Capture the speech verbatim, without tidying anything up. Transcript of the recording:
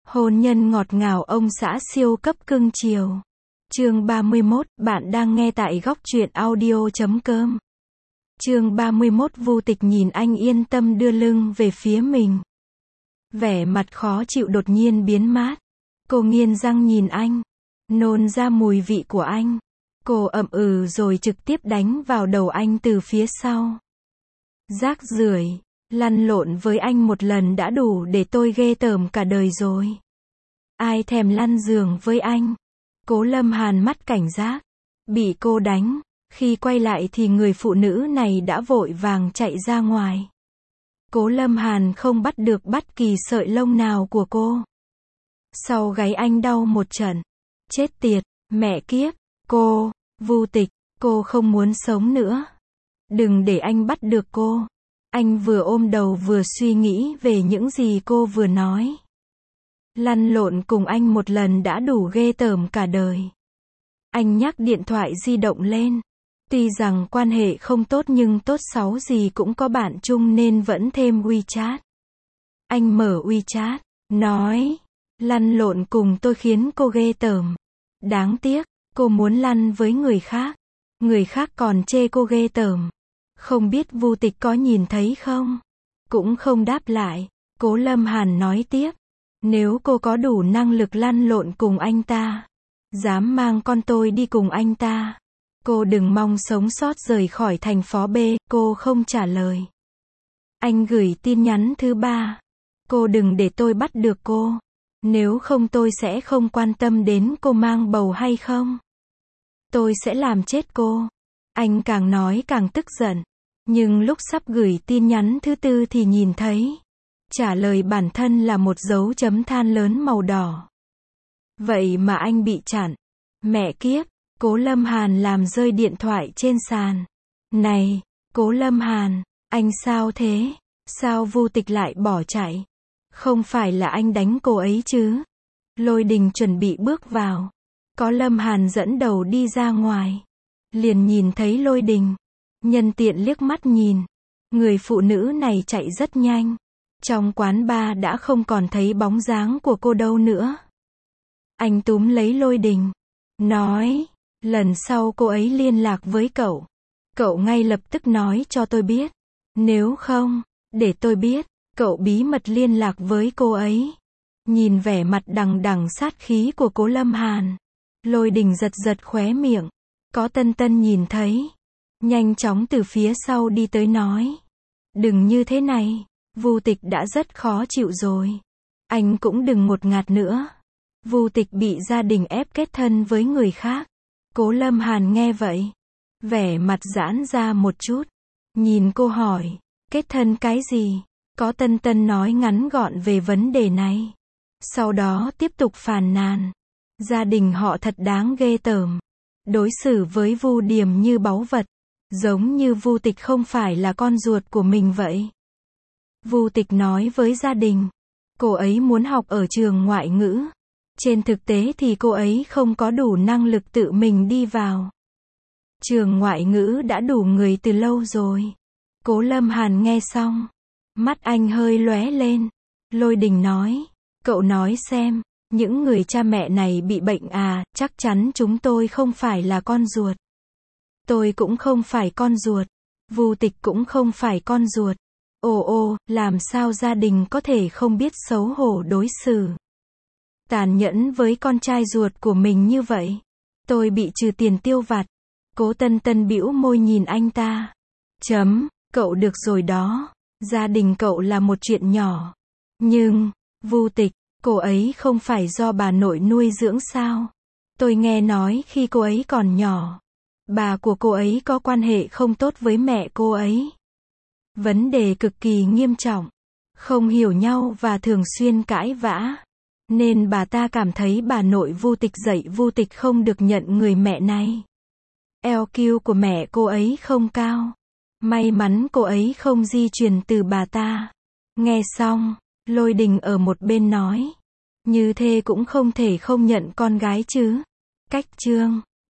Hôn nhân ngọt ngào ông xã siêu cấp cưng chiều. Chương ba mươi mốt, bạn đang nghe tại góc truyện audio chấm com. Chương ba mươi mốt, Vu Tịch nhìn anh yên tâm đưa lưng về phía mình. Vẻ mặt khó chịu đột nhiên biến mất. Cô nghiến răng nhìn anh, nôn ra mùi vị của anh. Cô ậm ừ rồi trực tiếp đánh vào đầu anh từ phía sau. Rác rưởi, lăn lộn với anh một lần đã đủ để tôi ghê tởm cả đời rồi. Ai thèm lăn giường với anh. Cố Lâm Hàn mắt cảnh giác. Bị cô đánh, khi quay lại thì người phụ nữ này đã vội vàng chạy ra ngoài. Cố Lâm Hàn không bắt được bất kỳ sợi lông nào của cô. Sau gáy anh đau một trận. Chết tiệt, mẹ kiếp, cô, Vu Tịch, cô không muốn sống nữa. Đừng để anh bắt được cô. Anh vừa ôm đầu vừa suy nghĩ về những gì cô vừa nói. Lăn lộn cùng anh một lần đã đủ ghê tởm cả đời. Anh nhắc điện thoại di động lên. Tuy rằng quan hệ không tốt nhưng tốt xấu gì cũng có bạn chung nên vẫn thêm WeChat. Anh mở WeChat, nói, lăn lộn cùng tôi khiến cô ghê tởm. Đáng tiếc, cô muốn lăn với người khác. Người khác còn chê cô ghê tởm. Không biết Vu Tịch có nhìn thấy không? Cũng không đáp lại. Cố Lâm Hàn nói tiếp. Nếu cô có đủ năng lực lăn lộn cùng anh ta, dám mang con tôi đi cùng anh ta, cô đừng mong sống sót rời khỏi thành phố B. Cô không trả lời. Anh gửi tin nhắn thứ ba. Cô đừng để tôi bắt được cô. Nếu không tôi sẽ không quan tâm đến cô mang bầu hay không. Tôi sẽ làm chết cô. Anh càng nói càng tức giận. Nhưng lúc sắp gửi tin nhắn thứ tư thì nhìn thấy trả lời bản thân là một dấu chấm than lớn màu đỏ. Vậy mà anh bị chặn. Mẹ kiếp, Cố Lâm Hàn làm rơi điện thoại trên sàn. Này, Cố Lâm Hàn, anh sao thế? Sao Vu Tịch lại bỏ chạy? Không phải là anh đánh cô ấy chứ? Lôi Đình chuẩn bị bước vào. Có Lâm Hàn dẫn đầu đi ra ngoài. Liền nhìn thấy Lôi Đình. Nhân tiện liếc mắt nhìn. Người phụ nữ này chạy rất nhanh. Trong quán bar đã không còn thấy bóng dáng của cô đâu nữa. Anh túm lấy Lôi Đình. Nói, lần sau cô ấy liên lạc với cậu. Cậu ngay lập tức nói cho tôi biết. Nếu không, để tôi biết, cậu bí mật liên lạc với cô ấy. Nhìn vẻ mặt đằng đằng sát khí của Cố Lâm Hàn. Lôi Đình giật giật khóe miệng. Có Tân Tân nhìn thấy. Nhanh chóng từ phía sau đi tới nói. Đừng như thế này. Vu Tịch đã rất khó chịu rồi. Anh cũng đừng ngột ngạt nữa. Vu Tịch bị gia đình ép kết thân với người khác. Cố Lâm Hàn nghe vậy. Vẻ mặt giãn ra một chút. Nhìn cô hỏi. Kết thân cái gì? Có Tân Tân nói ngắn gọn về vấn đề này. Sau đó tiếp tục phàn nàn. Gia đình họ thật đáng ghê tởm. Đối xử với Vu Điềm như báu vật. Giống như Vu Tịch không phải là con ruột của mình vậy. Vu Tịch nói với gia đình. Cô ấy muốn học ở trường ngoại ngữ. Trên thực tế thì cô ấy không có đủ năng lực tự mình đi vào. Trường ngoại ngữ đã đủ người từ lâu rồi. Cố Lâm Hàn nghe xong. Mắt anh hơi lóe lên. Lôi Đình nói. Cậu nói xem. Những người cha mẹ này bị bệnh à, chắc chắn chúng tôi không phải là con ruột. Tôi cũng không phải con ruột. Vu Tịch cũng không phải con ruột. Ồ ô, làm sao gia đình có thể không biết xấu hổ đối xử tàn nhẫn với con trai ruột của mình như vậy. Tôi bị trừ tiền tiêu vặt. Cố Tân Tân bĩu môi nhìn anh ta. Chấm, cậu được rồi đó. Gia đình cậu là một chuyện nhỏ. Nhưng, Vu Tịch, cô ấy không phải do bà nội nuôi dưỡng sao? Tôi nghe nói khi cô ấy còn nhỏ, bà của cô ấy có quan hệ không tốt với mẹ cô ấy. Vấn đề cực kỳ nghiêm trọng. Không hiểu nhau và thường xuyên cãi vã. Nên bà ta cảm thấy bà nội Vu Tịch dạy Vu Tịch không được nhận người mẹ này. i kiu của mẹ cô ấy không cao. May mắn cô ấy không di truyền từ bà ta. Nghe xong, Lôi Đình ở một bên nói. Như thế cũng không thể không nhận con gái chứ. Cách chương